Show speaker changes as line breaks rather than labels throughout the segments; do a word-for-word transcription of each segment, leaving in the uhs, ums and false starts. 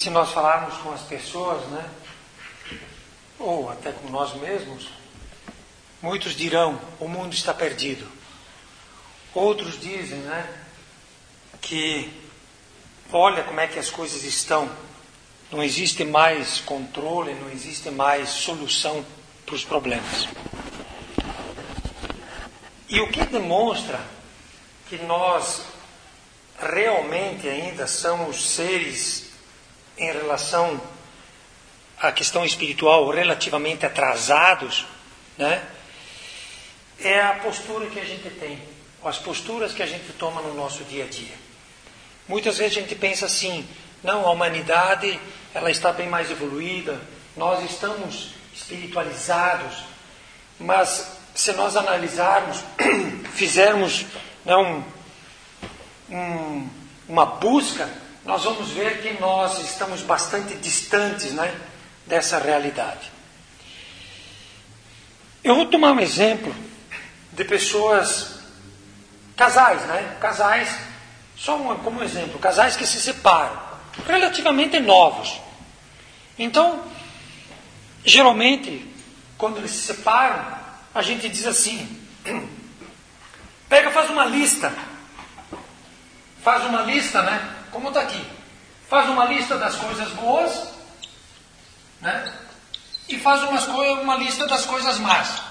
Se nós falarmos com as pessoas, né, ou até com nós mesmos, muitos dirão, o mundo está perdido. Outros dizem, né, que olha como é que as coisas estão. Não existe mais controle, não existe mais solução para os problemas. E o que demonstra que nós realmente ainda somos seres em relação à questão espiritual relativamente atrasados, né? É a postura que a gente tem, as posturas que a gente toma no nosso dia a dia. Muitas vezes a gente pensa assim, não, a humanidade ela está bem mais evoluída, nós estamos espiritualizados, mas se nós analisarmos, fizermos não, um, uma busca, nós vamos ver que nós estamos bastante distantes, né, dessa realidade. Eu vou tomar um exemplo de pessoas, casais, né? Casais, só um, como exemplo, casais que se separam, relativamente novos. Então, geralmente, quando eles se separam, a gente diz assim, pega, faz uma lista, faz uma lista, né? Como está aqui, faz uma lista das coisas boas, né? E faz umas co- uma lista das coisas más.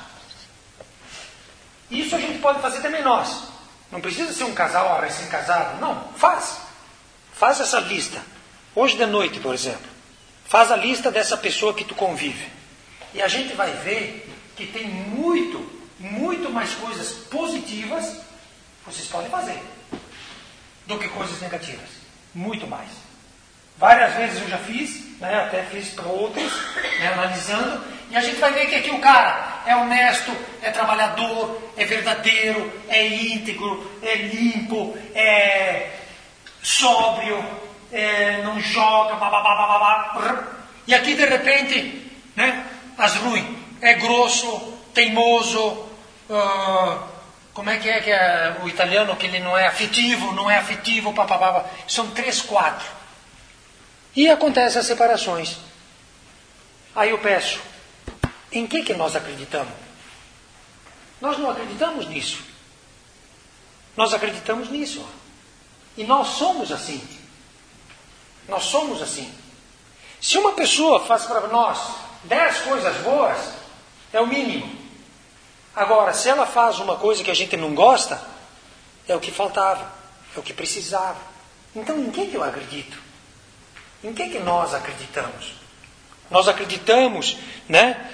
Isso a gente pode fazer também nós. Não precisa ser um casal recém-casado, não, faz. Faz essa lista. Hoje de noite, por exemplo, faz a lista dessa pessoa que tu convive. E a gente vai ver que tem muito, muito mais coisas positivas vocês podem fazer do que coisas negativas. Muito mais. Várias vezes eu já fiz, né, até fiz para outros, né, analisando, e a gente vai ver que aqui o cara é honesto, é trabalhador, é verdadeiro, é íntegro, é limpo, é sóbrio, é, não joga, bababá, bababá. E aqui de repente, né, as ruins, é grosso, teimoso, uh, como é que é que é o italiano, que ele não é afetivo, não é afetivo, papapá. São três, quatro. E acontecem as separações. Aí eu peço, em que que nós acreditamos? Nós não acreditamos nisso. Nós acreditamos nisso. E nós somos assim. Nós somos assim. Se uma pessoa faz para nós dez coisas boas, é o mínimo. Agora, se ela faz uma coisa que a gente não gosta, é o que faltava, é o que precisava. Então, em que que eu acredito? Em que que nós acreditamos? Nós acreditamos, né,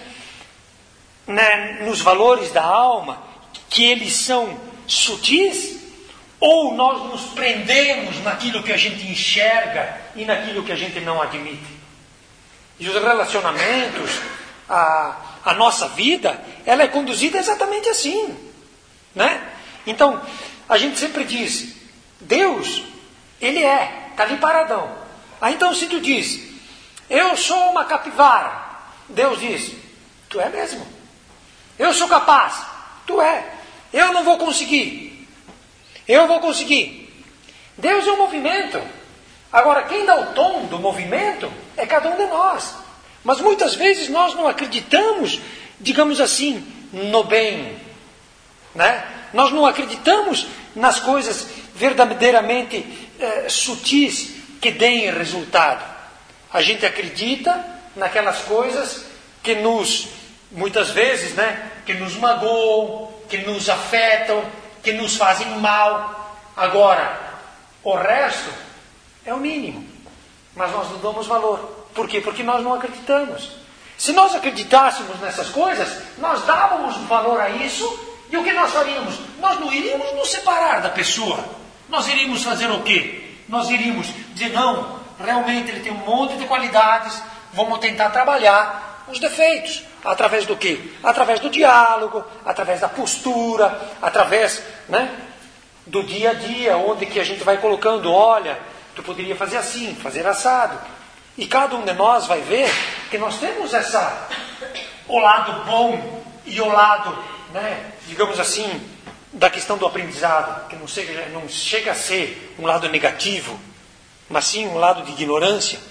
né, nos valores da alma, que eles são sutis, ou nós nos prendemos naquilo que a gente enxerga e naquilo que a gente não admite? E os relacionamentos, a, a nossa vida, ela é conduzida exatamente assim, né? Então, a gente sempre diz, Deus, Ele é, está ali paradão. Aí então se tu diz, eu sou uma capivara, Deus diz, tu é mesmo. Eu sou capaz, tu é. Eu não vou conseguir, eu vou conseguir. Deus é um movimento. Agora, quem dá o tom do movimento é cada um de nós. Mas muitas vezes nós não acreditamos, digamos assim, no bem, né? Nós não acreditamos nas coisas verdadeiramente eh, sutis que deem resultado. A gente acredita naquelas coisas que nos, muitas vezes, né, que nos magoam, que nos afetam, que nos fazem mal. Agora, o resto é o mínimo. Mas nós não damos valor. Por quê? Porque nós não acreditamos. Se nós acreditássemos nessas coisas, nós dávamos valor a isso, e o que nós faríamos? Nós não iríamos nos separar da pessoa. Nós iríamos fazer o quê? Nós iríamos dizer, não, realmente ele tem um monte de qualidades, vamos tentar trabalhar os defeitos. Através do quê? Através do diálogo, através da postura, através, né, do dia a dia, onde que a gente vai colocando, olha, tu poderia fazer assim, fazer assado. E cada um de nós vai ver que nós temos essa, o lado bom e o lado, né, digamos assim, da questão do aprendizado, que não, seja, não chega a ser um lado negativo, mas sim um lado de ignorância.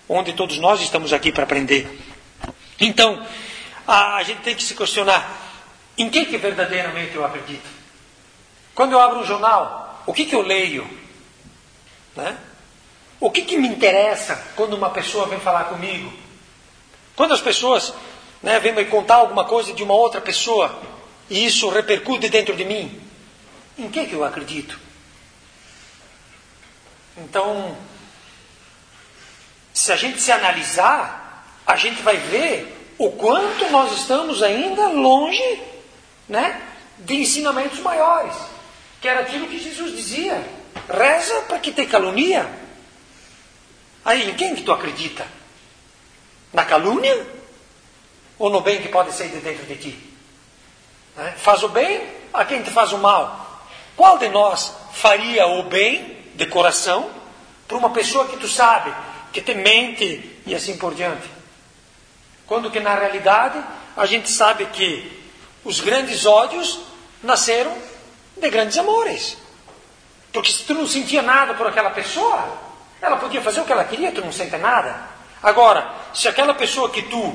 onde todos nós estamos aqui para aprender. Então, a, a gente tem que se questionar, em que, que verdadeiramente eu acredito? Quando eu abro um jornal, o que, que eu leio? Né? O que, que me interessa quando uma pessoa vem falar comigo? Quando as pessoas, né, vêm me contar alguma coisa de uma outra pessoa, e isso repercute dentro de mim, em que, que eu acredito? Então, se a gente se analisar, a gente vai ver o quanto nós estamos ainda longe, né, de ensinamentos maiores. Que era aquilo que Jesus dizia. Reza para que te calunia. Aí, em quem que tu acredita? Na calúnia? Ou no bem que pode sair de dentro de ti? Né? Faz o bem a quem te faz o mal. Qual de nós faria o bem de coração para uma pessoa que tu sabe que te mente e assim por diante? Quando que na realidade a gente sabe que os grandes ódios nasceram de grandes amores. Porque se tu não sentia nada por aquela pessoa, ela podia fazer o que ela queria, tu não sente nada. Agora, se aquela pessoa que tu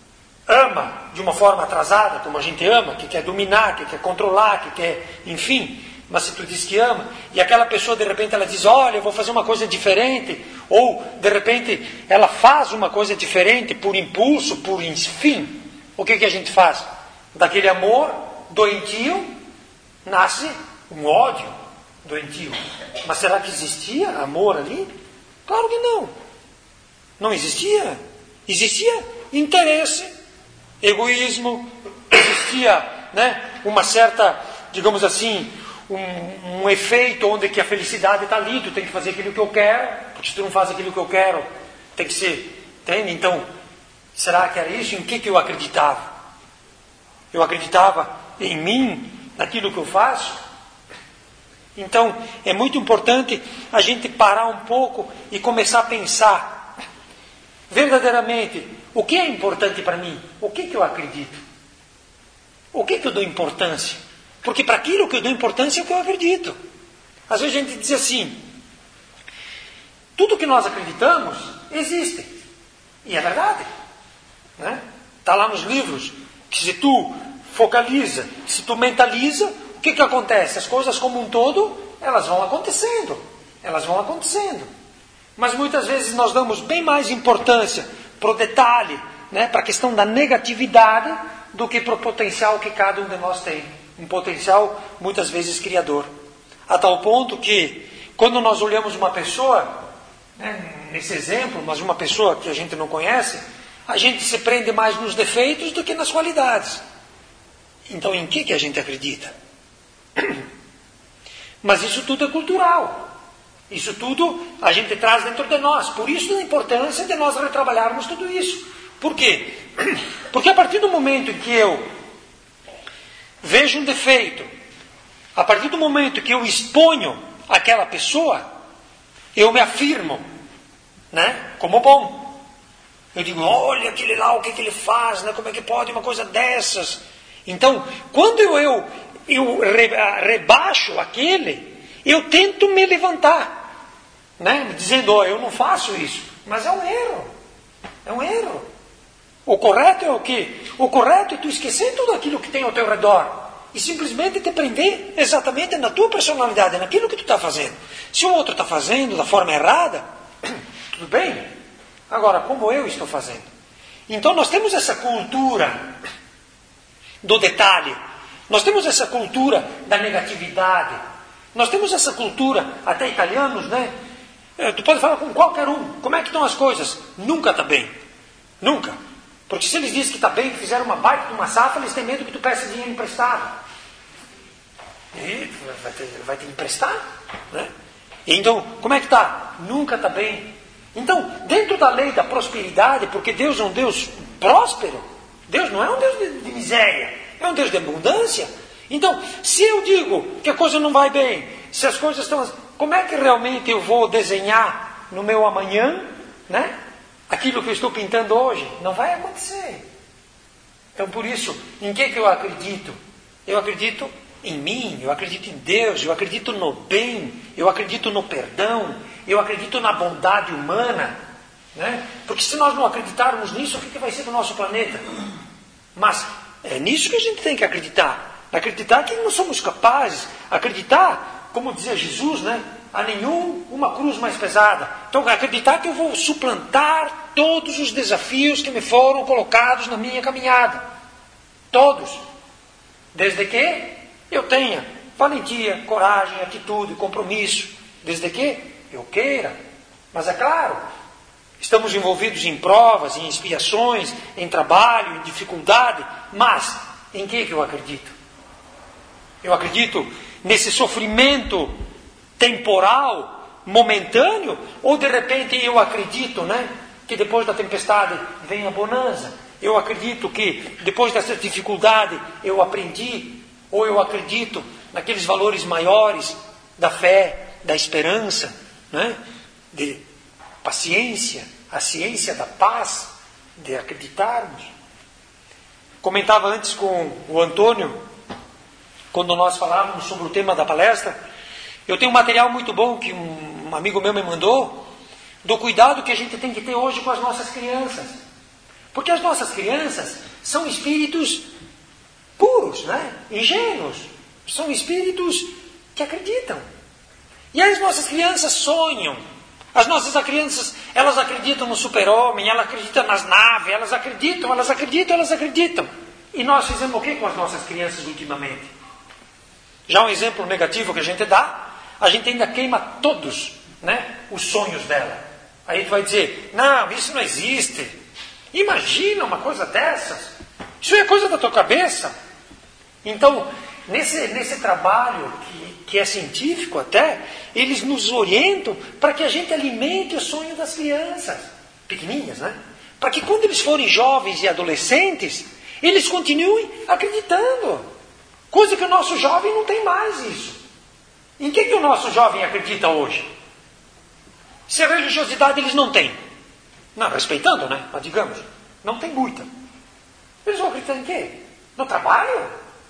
ama de uma forma atrasada, como a gente ama, que quer dominar, que quer controlar, que quer, enfim, mas se tu diz que ama, e aquela pessoa de repente ela diz, olha, eu vou fazer uma coisa diferente, ou de repente ela faz uma coisa diferente por impulso, por enfim, o que, que a gente faz? Daquele amor doentio nasce um ódio doentio. Mas será que existia amor ali? Claro que não. Não existia. Existia interesse, egoísmo, existia, né, uma certa, digamos assim, um, um efeito onde que a felicidade está ali, tu tem que fazer aquilo que eu quero, porque se tu não faz aquilo que eu quero, tem que ser, entende? Então, será que era isso? Em que, que eu acreditava? Eu acreditava em mim, naquilo que eu faço? Então, é muito importante a gente parar um pouco e começar a pensar verdadeiramente o que é importante para mim, o que, que eu acredito, o que, que eu dou importância, porque para aquilo que eu dou importância é o que eu acredito. Às vezes a gente diz assim, tudo que nós acreditamos existe, e é verdade, né? Está lá nos livros, que se tu focaliza, se tu mentaliza, o que, que acontece? As coisas como um todo, elas vão acontecendo. Elas vão acontecendo. Mas muitas vezes nós damos bem mais importância para o detalhe, né, para a questão da negatividade, do que para o potencial que cada um de nós tem. Um potencial, muitas vezes, criador. A tal ponto que, quando nós olhamos uma pessoa, né, nesse exemplo, mas uma pessoa que a gente não conhece, a gente se prende mais nos defeitos do que nas qualidades. Então, em que, que a gente acredita? Mas isso tudo é cultural. Isso tudo a gente traz dentro de nós. Por isso a importância de nós retrabalharmos tudo isso. Por quê? Porque a partir do momento em que eu vejo um defeito, a partir do momento que eu exponho aquela pessoa, eu me afirmo, né, como bom. Eu digo, olha aquele lá, o que, que ele faz, né, como é que pode uma coisa dessas? Então, quando eu, eu, eu rebaixo aquele, eu tento me levantar, né? Dizendo, oh, eu não faço isso. Mas é um erro. É um erro. O correto é o quê? O correto é tu esquecer tudo aquilo que tem ao teu redor e simplesmente te prender exatamente na tua personalidade, naquilo que tu está fazendo. Se o outro está fazendo da forma errada, tudo bem. Agora, como eu estou fazendo? Então nós temos essa cultura do detalhe. Nós temos essa cultura da negatividade. Nós temos essa cultura, até italianos, né? É, tu pode falar com qualquer um. Como é que estão as coisas? Nunca está bem. Nunca. Porque se eles dizem que está bem, que fizeram uma baita de uma safra, eles têm medo que tu peça dinheiro emprestado. E vai te, vai te emprestar, né? E então, como é que está? Nunca está bem. Então, dentro da lei da prosperidade, porque Deus é um Deus próspero, Deus não é um Deus de, de miséria, é um Deus de abundância. Então, se eu digo que a coisa não vai bem, se as coisas estão... Como é que realmente eu vou desenhar no meu amanhã, né, aquilo que eu estou pintando hoje? Não vai acontecer. Então, por isso, em que, que eu acredito? Eu acredito em mim, eu acredito em Deus, eu acredito no bem, eu acredito no perdão, eu acredito na bondade humana. Né? Porque se nós não acreditarmos nisso, o que, que vai ser do nosso planeta? Mas é nisso que a gente tem que acreditar. Acreditar que não somos capazes. Acreditar, como dizia Jesus, né? A nenhum uma cruz mais pesada. Então acreditar que eu vou suplantar todos os desafios que me foram colocados na minha caminhada. Todos. Desde que eu tenha valentia, coragem, atitude, compromisso. Desde que eu queira. Mas é claro, estamos envolvidos em provas, em expiações, em trabalho, em dificuldade. Mas em que que eu acredito? Eu acredito nesse sofrimento temporal, momentâneo, ou de repente eu acredito, né, que depois da tempestade vem a bonança. Eu acredito que depois dessa dificuldade eu aprendi, ou eu acredito naqueles valores maiores da fé, da esperança, né, de paciência, a ciência da paz, de acreditarmos. Comentava antes com o Antônio, quando nós falávamos sobre o tema da palestra, eu tenho um material muito bom que um amigo meu me mandou, do cuidado que a gente tem que ter hoje com as nossas crianças. Porque as nossas crianças são espíritos puros, né? Ingênuos. São espíritos que acreditam. E as nossas crianças sonham. As nossas crianças, elas acreditam no super-homem, elas acreditam nas naves, elas acreditam, elas acreditam, elas acreditam. E nós fizemos o que com as nossas crianças ultimamente? Já um exemplo negativo que a gente dá, a gente ainda queima todos, né, os sonhos dela. Aí tu vai dizer, não, isso não existe. Imagina uma coisa dessas. Isso é coisa da tua cabeça. Então, nesse, nesse trabalho que, que é científico até, eles nos orientam para que a gente alimente o sonho das crianças, pequenininhas, né? Para que quando eles forem jovens e adolescentes, eles continuem acreditando. Coisa que o nosso jovem não tem mais isso. Em que, que o nosso jovem acredita hoje? Se a religiosidade eles não têm. Não, respeitando, né? Mas digamos, não tem muita. Eles vão acreditar em quê? No trabalho?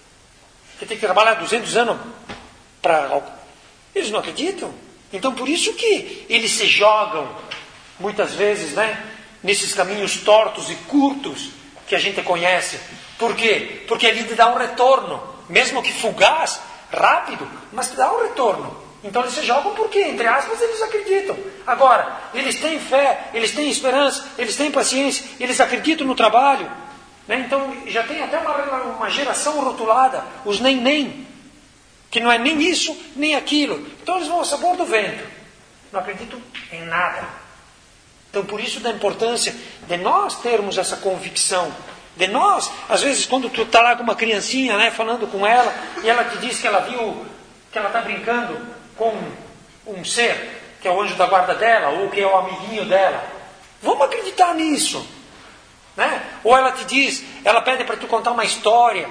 Que tem que trabalhar duzentos anos para... Eles não acreditam. Então por isso que eles se jogam, muitas vezes, né? Nesses caminhos tortos e curtos que a gente conhece. Por quê? Porque ali te dá um retorno. Mesmo que fugaz, rápido, mas te dá um retorno. Então eles se jogam porque, entre aspas, eles acreditam. Agora, eles têm fé, eles têm esperança, eles têm paciência, eles acreditam no trabalho. Né? Então já tem até uma, uma geração rotulada, os nem-nem, que não é nem isso, nem aquilo. Então eles vão ao sabor do vento. Não acreditam em nada. Então por isso da importância de nós termos essa convicção. De nós, às vezes quando tu está lá com uma criancinha, né, falando com ela, e ela te diz que ela viu, que ela está brincando com um ser, que é o anjo da guarda dela, ou que é o amiguinho dela. Vamos acreditar nisso. Né? Ou ela te diz, ela pede para tu contar uma história,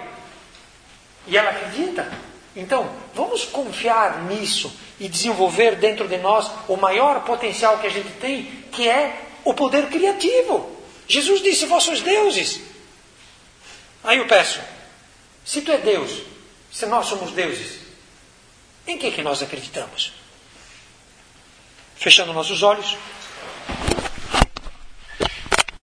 e ela acredita. Então, vamos confiar nisso, e desenvolver dentro de nós o maior potencial que a gente tem, que é o poder criativo. Jesus disse, vós sois deuses. Aí eu peço, se tu é Deus, se nós somos deuses, em que que nós acreditamos? Fechando nossos olhos.